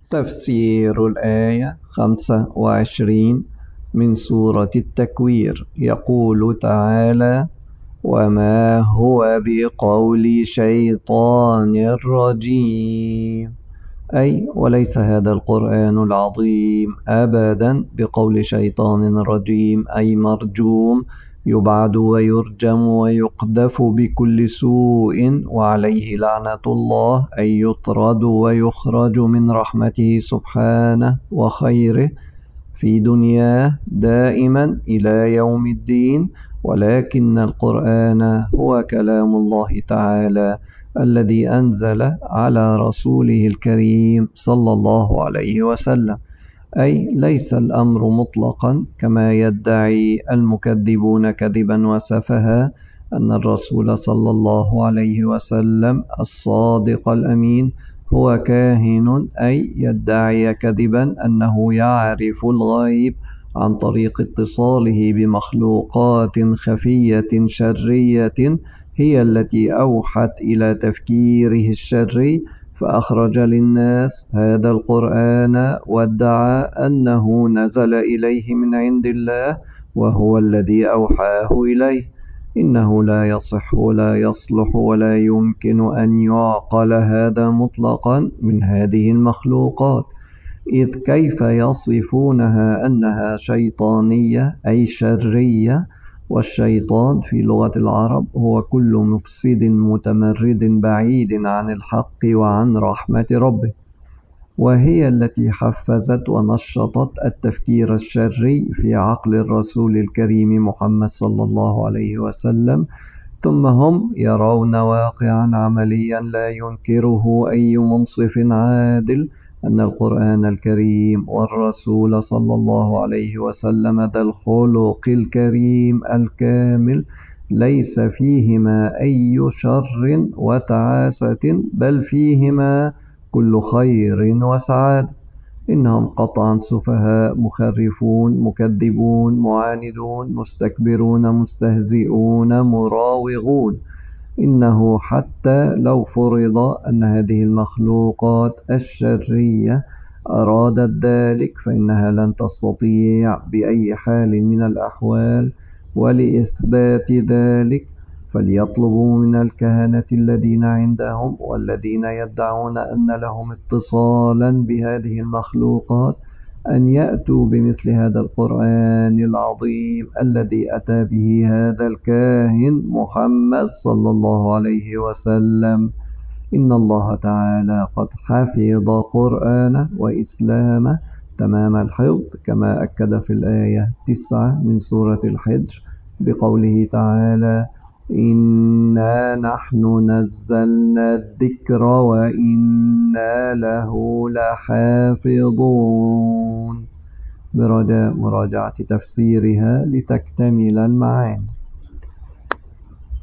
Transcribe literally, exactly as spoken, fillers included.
تفسير الآية خمسة وعشرين من سورة التكوير. يقول تعالى: وما هو بقول شيطان رجيم، أي وليس هذا القرآن العظيم أبدا بقول شيطان رجيم، أي مرجوم يبعد ويرجم ويقذف بكل سوء وعليه لعنة الله، أي يطرد ويخرج من رحمته سبحانه وخيره في دنياه دائما إلى يوم الدين. ولكن القرآن هو كلام الله تعالى الذي أنزل على رسوله الكريم صلى الله عليه وسلم، أي ليس الأمر مطلقا كما يدعي المكذبون كذبا وسفها أن الرسول صلى الله عليه وسلم الصادق الأمين هو كاهن، أي يدعي كذبا أنه يعرف الغيب عن طريق اتصاله بمخلوقات خفية شرية هي التي أوحت إلى تفكيره الشري، فأخرج للناس هذا القرآن وادعى أنه نزل إليه من عند الله وهو الذي أوحاه إليه. إنه لا يصح ولا يصلح ولا يمكن أن يعقل هذا مطلقا من هذه المخلوقات، إذ كيف يصفونها أنها شيطانية أي شرية؟ والشيطان في لغة العرب هو كل مفسد متمرد بعيد عن الحق وعن رحمة ربه، وهي التي حفزت ونشطت التفكير الشري في عقل الرسول الكريم محمد صلى الله عليه وسلم. ثم هم يرون واقعا عمليا لا ينكره أي منصف عادل أن القرآن الكريم والرسول صلى الله عليه وسلم ذا الخلق الكريم الكامل ليس فيهما أي شر وتعاسة، بل فيهما كل خير وسعادة. إنهم قطعا سفهاء مخرفون مكذبون معاندون مستكبرون مستهزئون مراوغون. إنه حتى لو فرض أن هذه المخلوقات الشرية أرادت ذلك فإنها لن تستطيع بأي حال من الأحوال، ولإثبات ذلك فليطلبوا من الكهنة الذين عندهم والذين يدعون أن لهم اتصالا بهذه المخلوقات أن يأتوا بمثل هذا القرآن العظيم الذي أتى به هذا الكاهن محمد صلى الله عليه وسلم. إن الله تعالى قد حفظ قرآنه وإسلامه تمام الحفظ، كما أكد في الآية تسعة من سورة الحجر بقوله تعالى: إنا نحن نزلنا الذكر وإنا له لحافظون، برجاء مراجعة تفسيرها لتكتمل المعاني.